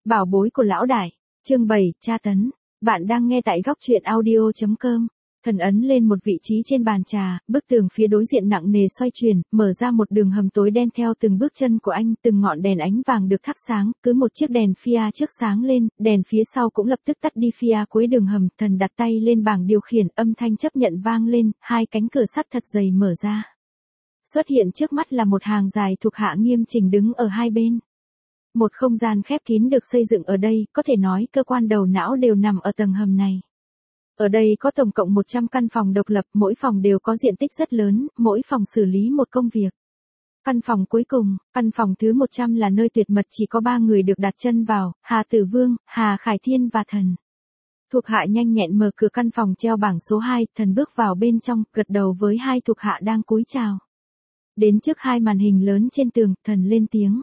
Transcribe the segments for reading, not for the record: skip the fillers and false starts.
Bảo bối của lão đại. Chương 7, tra tấn. Bạn đang nghe tại góc truyện audio.com. Thần ấn lên một vị trí trên bàn trà, bức tường phía đối diện nặng nề xoay chuyển, mở ra một đường hầm tối đen theo từng bước chân của anh, từng ngọn đèn ánh vàng được thắp sáng, cứ một chiếc đèn Fia trước sáng lên, đèn phía sau cũng lập tức tắt đi. Fia cuối đường hầm, thần đặt tay lên bảng điều khiển, âm thanh chấp nhận vang lên, hai cánh cửa sắt thật dày mở ra. Xuất hiện trước mắt là một hàng dài thuộc hạ nghiêm chỉnh đứng ở hai bên. Một không gian khép kín được xây dựng ở đây, có thể nói cơ quan đầu não đều nằm ở tầng hầm này. Ở đây có tổng cộng 100 căn phòng độc lập, mỗi phòng đều có diện tích rất lớn, mỗi phòng xử lý một công việc. Căn phòng cuối cùng, căn phòng thứ 100 là nơi tuyệt mật, chỉ có 3 người được đặt chân vào, Hà Tử Vương, Hà Khải Thiên và thần. Thuộc hạ nhanh nhẹn mở cửa căn phòng treo bảng số 2, thần bước vào bên trong, gật đầu với hai thuộc hạ đang cúi chào. Đến trước hai màn hình lớn trên tường, thần lên tiếng.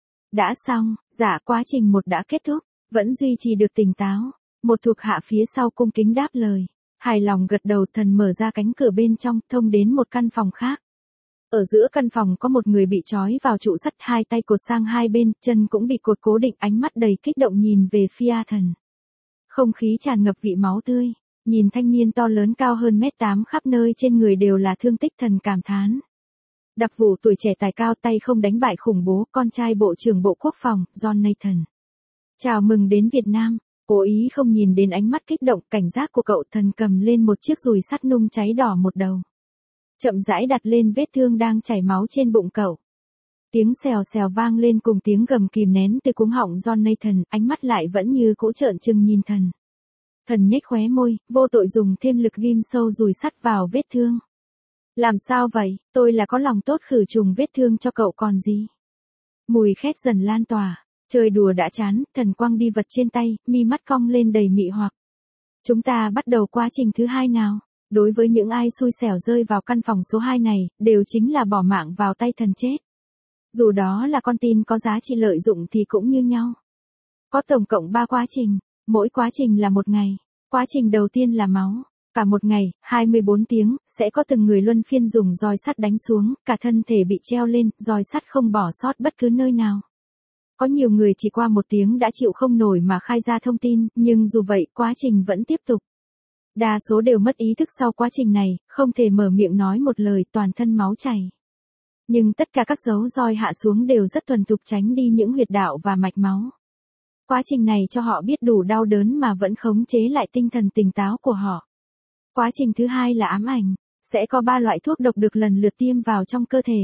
Đã xong, dạ quá trình 1 đã kết thúc, vẫn duy trì được tỉnh táo. Một thuộc hạ phía sau cung kính đáp lời. Hài lòng gật đầu, thần mở ra cánh cửa bên trong, thông đến một căn phòng khác. Ở giữa căn phòng có một người bị trói vào trụ sắt, hai tay cột sang hai bên, chân cũng bị cột cố định, ánh mắt đầy kích động nhìn về Fia thần. Không khí tràn ngập vị máu tươi, nhìn thanh niên to lớn cao hơn 1m8 khắp nơi trên người đều là thương tích, thần cảm thán. Đặc vụ tuổi trẻ tài cao, tay không đánh bại khủng bố, con trai Bộ trưởng Bộ Quốc phòng, John Nathan. Chào mừng đến Việt Nam. Cố ý không nhìn đến ánh mắt kích động, cảnh giác của cậu, thần cầm lên một chiếc dùi sắt nung cháy đỏ một đầu. Chậm rãi đặt lên vết thương đang chảy máu trên bụng cậu. Tiếng xèo xèo vang lên cùng tiếng gầm kìm nén từ cuống họng John Nathan, ánh mắt lại vẫn như cũ trợn trừng nhìn thần. Thần nhếch khóe môi, vô tội dùng thêm lực ghim sâu dùi sắt vào vết thương. Làm sao vậy, tôi là có lòng tốt khử trùng vết thương cho cậu còn gì. Mùi khét dần lan tỏa. Chơi đùa đã chán, thần quăng đi vật trên tay, mi mắt cong lên đầy mị hoặc. Chúng ta bắt đầu quá trình thứ 2 nào. Đối với những ai xui xẻo rơi vào căn phòng số 2 này, đều chính là bỏ mạng vào tay thần chết. Dù đó là con tin có giá trị lợi dụng thì cũng như nhau. Có tổng cộng 3 quá trình, mỗi quá trình là 1 ngày. Quá trình đầu tiên là máu. Cả một ngày, 24 tiếng, sẽ có từng người luân phiên dùng roi sắt đánh xuống, cả thân thể bị treo lên, roi sắt không bỏ sót bất cứ nơi nào. Có nhiều người chỉ qua 1 tiếng đã chịu không nổi mà khai ra thông tin, nhưng dù vậy, quá trình vẫn tiếp tục. Đa số đều mất ý thức sau quá trình này, không thể mở miệng nói một lời, toàn thân máu chảy. Nhưng tất cả các dấu roi hạ xuống đều rất thuần thục, tránh đi những huyệt đạo và mạch máu. Quá trình này cho họ biết đủ đau đớn mà vẫn khống chế lại tinh thần tỉnh táo của họ. Quá trình thứ 2 là ám ảnh, sẽ có 3 loại thuốc độc được lần lượt tiêm vào trong cơ thể.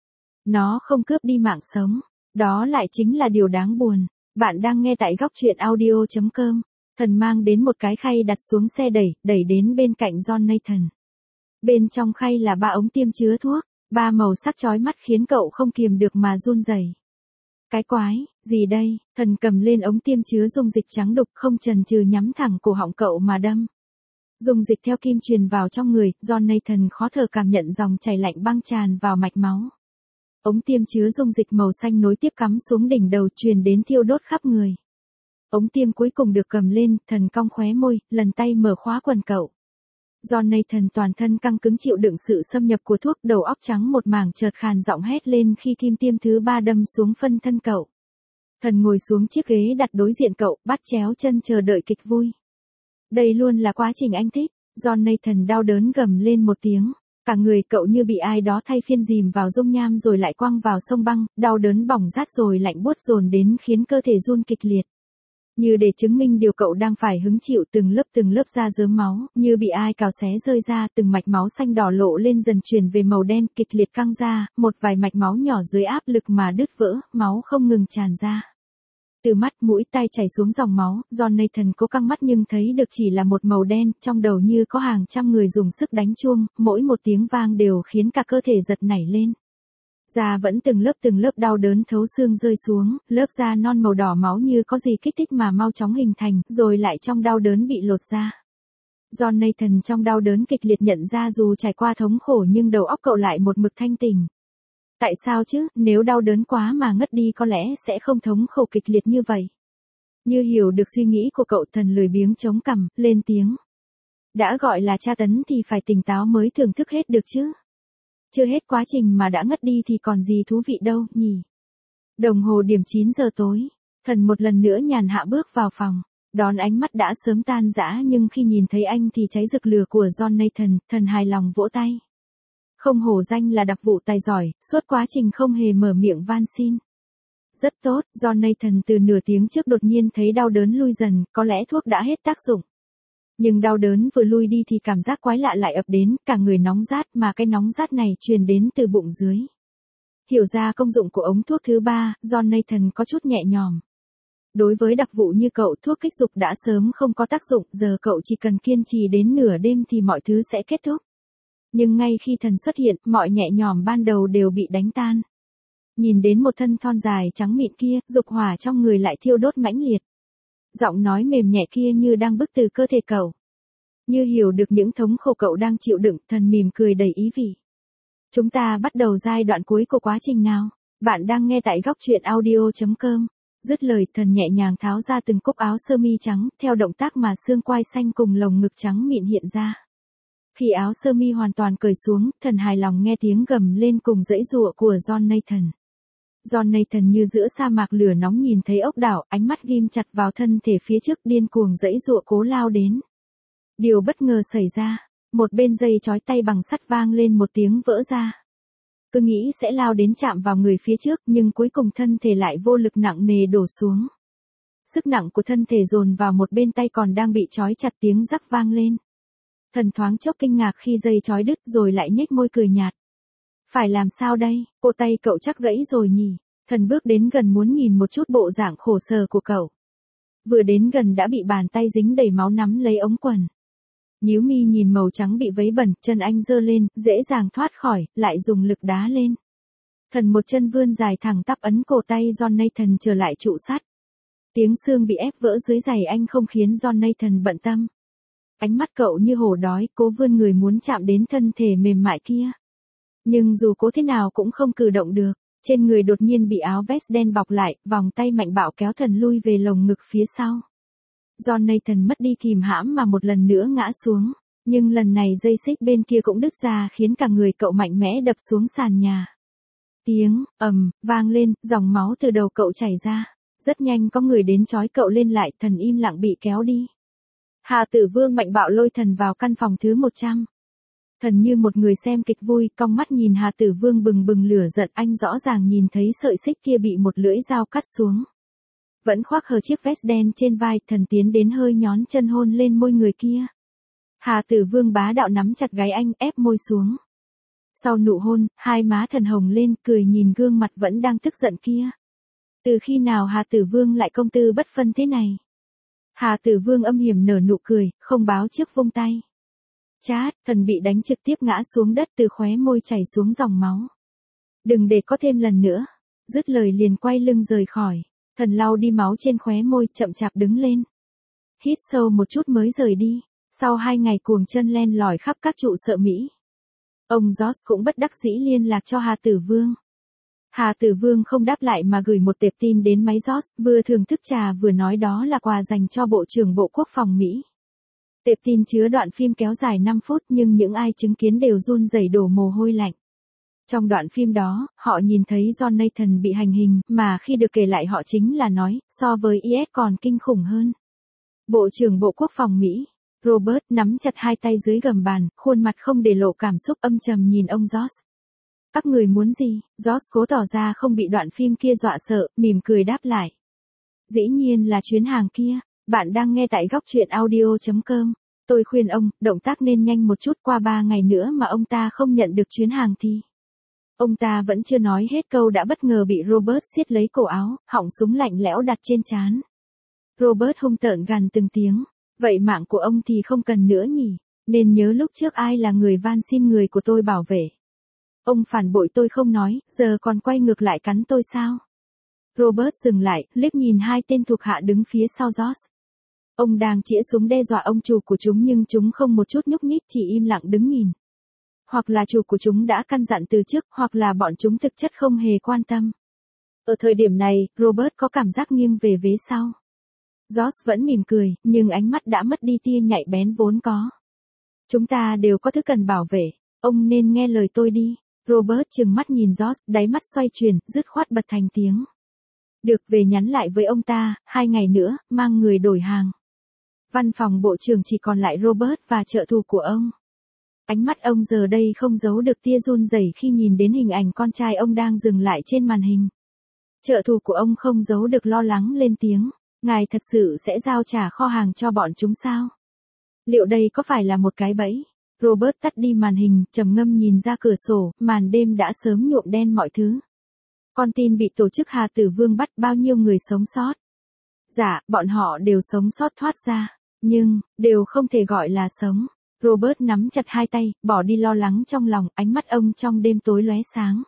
Nó không cướp đi mạng sống. Đó lại chính là điều đáng buồn. Bạn đang nghe tại góc truyện audio.com. Thần mang đến một cái khay đặt xuống xe đẩy đến bên cạnh John Nathan. Bên trong khay là 3 ống tiêm chứa thuốc, 3 màu sắc chói mắt khiến cậu không kiềm được mà run rẩy. Cái quái, gì đây? Thần cầm lên ống tiêm chứa dung dịch trắng đục, không chần chừ nhắm thẳng cổ họng cậu mà đâm. Dung dịch theo kim truyền vào trong người, John Nathan khó thở cảm nhận dòng chảy lạnh băng tràn vào mạch máu. Ống tiêm chứa dung dịch màu xanh nối tiếp cắm xuống đỉnh đầu, truyền đến thiêu đốt khắp người. Ống tiêm cuối cùng được cầm lên, thần cong khóe môi, lần tay mở khóa quần cậu. John Nathan toàn thân căng cứng chịu đựng sự xâm nhập của thuốc, đầu óc trắng một mảng, chợt khàn giọng hét lên khi kim tiêm thứ 3 đâm xuống phân thân cậu. Thần ngồi xuống chiếc ghế đặt đối diện cậu, bắt chéo chân chờ đợi kịch vui. Đây luôn là quá trình anh thích. John Nathan đau đớn gầm lên một tiếng. Cả người cậu như bị ai đó thay phiên dìm vào dung nham rồi lại quăng vào sông băng, đau đớn bỏng rát rồi lạnh buốt dồn đến khiến cơ thể run kịch liệt. Như để chứng minh điều cậu đang phải hứng chịu, từng lớp da rớm máu, như bị ai cào xé rơi ra, từng mạch máu xanh đỏ lộ lên dần chuyển về màu đen, kịch liệt căng ra, một vài mạch máu nhỏ dưới áp lực mà đứt vỡ, máu không ngừng tràn ra. Từ mắt mũi tai chảy xuống dòng máu, John Nathan cố căng mắt nhưng thấy được chỉ là một màu đen, trong đầu như có hàng trăm người dùng sức đánh chuông, mỗi một tiếng vang đều khiến cả cơ thể giật nảy lên. Da vẫn từng lớp đau đớn thấu xương rơi xuống, lớp da non màu đỏ máu như có gì kích thích mà mau chóng hình thành, rồi lại trong đau đớn bị lột ra. John Nathan trong đau đớn kịch liệt nhận ra dù trải qua thống khổ nhưng đầu óc cậu lại một mực thanh tỉnh. Tại sao chứ, nếu đau đớn quá mà ngất đi có lẽ sẽ không thống khổ kịch liệt như vậy. Như hiểu được suy nghĩ của cậu, thần lười biếng chống cằm, lên tiếng. Đã gọi là tra tấn thì phải tỉnh táo mới thưởng thức hết được chứ. Chưa hết quá trình mà đã ngất đi thì còn gì thú vị đâu, nhỉ. Đồng hồ điểm 9 giờ tối. Thần một lần nữa nhàn hạ bước vào phòng, đón ánh mắt đã sớm tan rã nhưng khi nhìn thấy anh thì cháy rực lửa của John Nathan, thần hài lòng vỗ tay. Không hổ danh là đặc vụ tài giỏi, suốt quá trình không hề mở miệng van xin. Rất tốt, John Nathan từ nửa tiếng trước đột nhiên thấy đau đớn lui dần, có lẽ thuốc đã hết tác dụng. Nhưng đau đớn vừa lui đi thì cảm giác quái lạ lại ập đến, cả người nóng rát mà cái nóng rát này truyền đến từ bụng dưới. Hiểu ra công dụng của ống thuốc thứ ba, John Nathan có chút nhẹ nhõm. Đối với đặc vụ như cậu, thuốc kích dục đã sớm không có tác dụng, giờ cậu chỉ cần kiên trì đến nửa đêm thì mọi thứ sẽ kết thúc. Nhưng ngay khi thần xuất hiện, mọi nhẹ nhõm ban đầu đều bị đánh tan. Nhìn đến một thân thon dài trắng mịn kia, dục hỏa trong người lại thiêu đốt mãnh liệt. Giọng nói mềm nhẹ kia như đang bức từ cơ thể cậu. Như hiểu được những thống khổ cậu đang chịu đựng, thần mỉm cười đầy ý vị. Chúng ta bắt đầu giai đoạn cuối của quá trình nào? Bạn đang nghe tại góc truyện audio.com. Dứt lời, thần nhẹ nhàng tháo ra từng cúc áo sơ mi trắng, theo động tác mà xương quai xanh cùng lồng ngực trắng mịn hiện ra. Khi áo sơ mi hoàn toàn cởi xuống, thần hài lòng nghe tiếng gầm lên cùng giãy giụa của John Nathan. John Nathan như giữa sa mạc lửa nóng nhìn thấy ốc đảo, ánh mắt ghim chặt vào thân thể phía trước điên cuồng giãy giụa cố lao đến. Điều bất ngờ xảy ra, một bên dây chói tay bằng sắt vang lên một tiếng vỡ ra. Cứ nghĩ sẽ lao đến chạm vào người phía trước nhưng cuối cùng thân thể lại vô lực nặng nề đổ xuống. Sức nặng của thân thể dồn vào một bên tay còn đang bị trói chặt, tiếng rắc vang lên. Thần thoáng chốc kinh ngạc khi dây trói đứt rồi lại nhếch môi cười nhạt. Phải làm sao đây, cổ tay cậu chắc gãy rồi nhỉ? Thần bước đến gần muốn nhìn một chút bộ dạng khổ sở của cậu. Vừa đến gần đã bị bàn tay dính đầy máu nắm lấy ống quần. Nhíu mi nhìn màu trắng bị vấy bẩn, chân anh giơ lên, dễ dàng thoát khỏi, lại dùng lực đá lên. Thần một chân vươn dài thẳng tắp ấn cổ tay John Nathan trở lại trụ sắt. Tiếng xương bị ép vỡ dưới giày anh không khiến John Nathan bận tâm. Ánh mắt cậu như hổ đói, cố vươn người muốn chạm đến thân thể mềm mại kia. Nhưng dù cố thế nào cũng không cử động được, trên người đột nhiên bị áo vest đen bọc lại, vòng tay mạnh bạo kéo thần lui về lồng ngực phía sau. John Nathan mất đi kìm hãm mà một lần nữa ngã xuống, nhưng lần này dây xích bên kia cũng đứt ra khiến cả người cậu mạnh mẽ đập xuống sàn nhà. Tiếng ầm vang lên, dòng máu từ đầu cậu chảy ra. Rất nhanh có người đến trói cậu lên lại, thần im lặng bị kéo đi. Hà Tử Vương mạnh bạo lôi thần vào căn phòng thứ 100. Thần như một người xem kịch vui, cong mắt nhìn Hà Tử Vương bừng bừng lửa giận, anh rõ ràng nhìn thấy sợi xích kia bị một lưỡi dao cắt xuống. Vẫn khoác hờ chiếc vest đen trên vai, thần tiến đến hơi nhón chân hôn lên môi người kia. Hà Tử Vương bá đạo nắm chặt gáy anh, ép môi xuống. Sau nụ hôn, hai má thần hồng lên, cười nhìn gương mặt vẫn đang tức giận kia. Từ khi nào Hà Tử Vương lại công tư bất phân thế này? Hà Tử Vương âm hiểm nở nụ cười, không báo trước vung tay. Chát, thần bị đánh trực tiếp ngã xuống đất, từ khóe môi chảy xuống dòng máu. Đừng để có thêm lần nữa. Dứt lời liền quay lưng rời khỏi. Thần lau đi máu trên khóe môi, chậm chạp đứng lên. Hít sâu một chút mới rời đi. Sau 2 ngày cuồng chân len lỏi khắp các trụ sở Mỹ, ông George cũng bất đắc dĩ liên lạc cho Hà Tử Vương. Hà Tử Vương không đáp lại mà gửi một tệp tin đến máy George, vừa thưởng thức trà vừa nói đó là quà dành cho Bộ trưởng Bộ Quốc phòng Mỹ. Tệp tin chứa đoạn phim kéo dài 5 phút nhưng những ai chứng kiến đều run rẩy đổ mồ hôi lạnh. Trong đoạn phim đó, họ nhìn thấy John Nathan bị hành hình, mà khi được kể lại họ chính là nói, so với IS còn kinh khủng hơn. Bộ trưởng Bộ Quốc phòng Mỹ, Robert nắm chặt hai tay dưới gầm bàn, khuôn mặt không để lộ cảm xúc, âm trầm nhìn ông George. Các người muốn gì? George cố tỏ ra không bị đoạn phim kia dọa sợ, mỉm cười đáp lại. Dĩ nhiên là chuyến hàng kia. Bạn đang nghe tại góc truyện audio.com. Tôi khuyên ông, động tác nên nhanh một chút, qua 3 ngày nữa mà ông ta không nhận được chuyến hàng thì. Ông ta vẫn chưa nói hết câu đã bất ngờ bị Robert siết lấy cổ áo, họng súng lạnh lẽo đặt trên trán. Robert hung tợn gằn từng tiếng. Vậy mạng của ông thì không cần nữa nhỉ? Nên nhớ lúc trước ai là người van xin người của tôi bảo vệ. Ông phản bội tôi không nói, giờ còn quay ngược lại cắn tôi sao? Robert dừng lại, liếc nhìn hai tên thuộc hạ đứng phía sau George. Ông đang chĩa súng đe dọa ông chủ của chúng nhưng chúng không một chút nhúc nhích, chỉ im lặng đứng nhìn. Hoặc là chủ của chúng đã căn dặn từ trước, hoặc là bọn chúng thực chất không hề quan tâm. Ở thời điểm này, Robert có cảm giác nghiêng về vế sau. George vẫn mỉm cười, nhưng ánh mắt đã mất đi tia nhạy bén vốn có. Chúng ta đều có thứ cần bảo vệ, ông nên nghe lời tôi đi. Robert trừng mắt nhìn George, đáy mắt xoay chuyển, dứt khoát bật thành tiếng. Được về nhắn lại với ông ta, 2 ngày nữa, mang người đổi hàng. Văn phòng bộ trưởng chỉ còn lại Robert và trợ thủ của ông. Ánh mắt ông giờ đây không giấu được tia run rẩy khi nhìn đến hình ảnh con trai ông đang dừng lại trên màn hình. Trợ thủ của ông không giấu được lo lắng lên tiếng. Ngài thật sự sẽ giao trả kho hàng cho bọn chúng sao? Liệu đây có phải là một cái bẫy? Robert tắt đi màn hình, trầm ngâm nhìn ra cửa sổ, màn đêm đã sớm nhuộm đen mọi thứ. Con tin bị tổ chức Hà Tử Vương bắt, bao nhiêu người sống sót? Dạ, bọn họ đều sống sót thoát ra, nhưng, đều không thể gọi là sống. Robert nắm chặt hai tay, bỏ đi lo lắng trong lòng, ánh mắt ông trong đêm tối lóe sáng.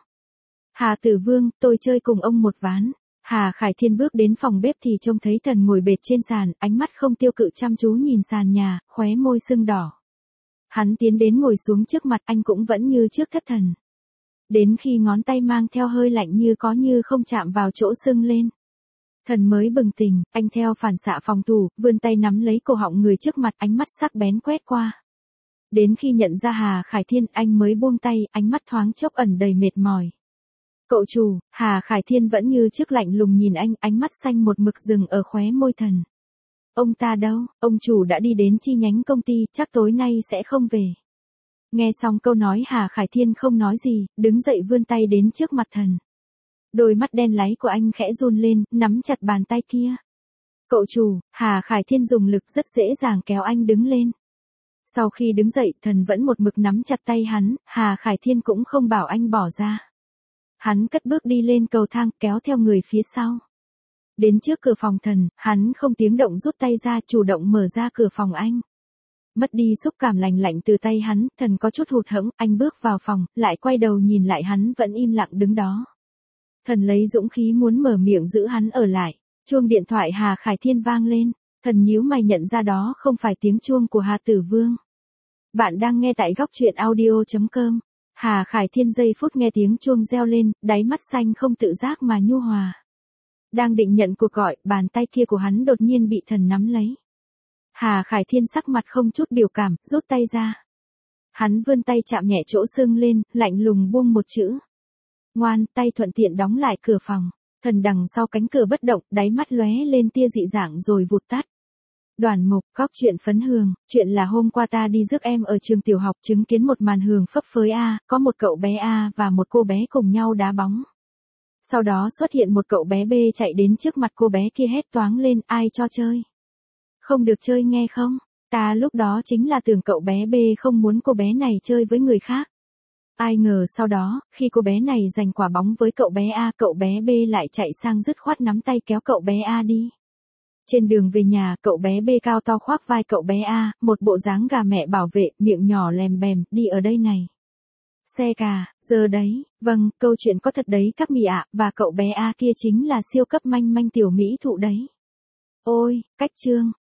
Hà Tử Vương, tôi chơi cùng ông một ván. Hà Khải Thiên bước đến phòng bếp thì trông thấy Thần ngồi bệt trên sàn, ánh mắt không tiêu cự chăm chú nhìn sàn nhà, khóe môi sưng đỏ. Hắn tiến đến ngồi xuống trước mặt anh cũng vẫn như trước thất thần. Đến khi ngón tay mang theo hơi lạnh như có như không chạm vào chỗ sưng lên. Thần mới bừng tỉnh, anh theo phản xạ phòng thủ, vươn tay nắm lấy cổ họng người trước mặt, ánh mắt sắc bén quét qua. Đến khi nhận ra Hà Khải Thiên, anh mới buông tay, ánh mắt thoáng chốc ẩn đầy mệt mỏi. Cậu chủ, Hà Khải Thiên vẫn như trước lạnh lùng nhìn anh, ánh mắt xanh một mực dừng ở khóe môi Thần. Ông ta đâu, ông chủ đã đi đến chi nhánh công ty, chắc tối nay sẽ không về. Nghe xong câu nói Hà Khải Thiên không nói gì, đứng dậy vươn tay đến trước mặt Thần. Đôi mắt đen láy của anh khẽ run lên, nắm chặt bàn tay kia. Cậu chủ, Hà Khải Thiên dùng lực rất dễ dàng kéo anh đứng lên. Sau khi đứng dậy, Thần vẫn một mực nắm chặt tay hắn, Hà Khải Thiên cũng không bảo anh bỏ ra. Hắn cất bước đi lên cầu thang, kéo theo người phía sau. Đến trước cửa phòng Thần, hắn không tiếng động rút tay ra, chủ động mở ra cửa phòng anh. Mất đi xúc cảm lành lạnh từ tay hắn, Thần có chút hụt hẫng, anh bước vào phòng, lại quay đầu nhìn lại hắn vẫn im lặng đứng đó. Thần lấy dũng khí muốn mở miệng giữ hắn ở lại. Chuông điện thoại Hà Khải Thiên vang lên, Thần nhíu mày nhận ra đó không phải tiếng chuông của Hà Tử Vương. Bạn đang nghe tại góc truyện audio.com. Hà Khải Thiên giây phút nghe tiếng chuông reo lên, đáy mắt xanh không tự giác mà nhu hòa. Đang định nhận cuộc gọi, bàn tay kia của hắn đột nhiên bị Thần nắm lấy. Hà Khải Thiên sắc mặt không chút biểu cảm, rút tay ra. Hắn vươn tay chạm nhẹ chỗ sưng lên, lạnh lùng buông một chữ. Ngoan, tay thuận tiện đóng lại cửa phòng. Thần đằng sau cánh cửa bất động, đáy mắt lóe lên tia dị dạng rồi vụt tắt. Đoàn mục, góc chuyện phấn hương, chuyện là hôm qua ta đi rước em ở trường tiểu học chứng kiến một màn hương phấp phới A, có một cậu bé A và một cô bé cùng nhau đá bóng. Sau đó xuất hiện một cậu bé B chạy đến trước mặt cô bé kia hét toáng lên, ai cho chơi? Không được chơi nghe không? Ta lúc đó chính là tưởng cậu bé B không muốn cô bé này chơi với người khác. Ai ngờ sau đó, khi cô bé này giành quả bóng với cậu bé A, cậu bé B lại chạy sang dứt khoát nắm tay kéo cậu bé A đi. Trên đường về nhà, cậu bé B cao to khoác vai cậu bé A, một bộ dáng gà mẹ bảo vệ, miệng nhỏ lèm bèm, đi ở đây này. Xe cà, giờ đấy, vâng, câu chuyện có thật đấy các mị ạ, và cậu bé A kia chính là siêu cấp manh manh tiểu mỹ thụ đấy. Ôi, cách chương.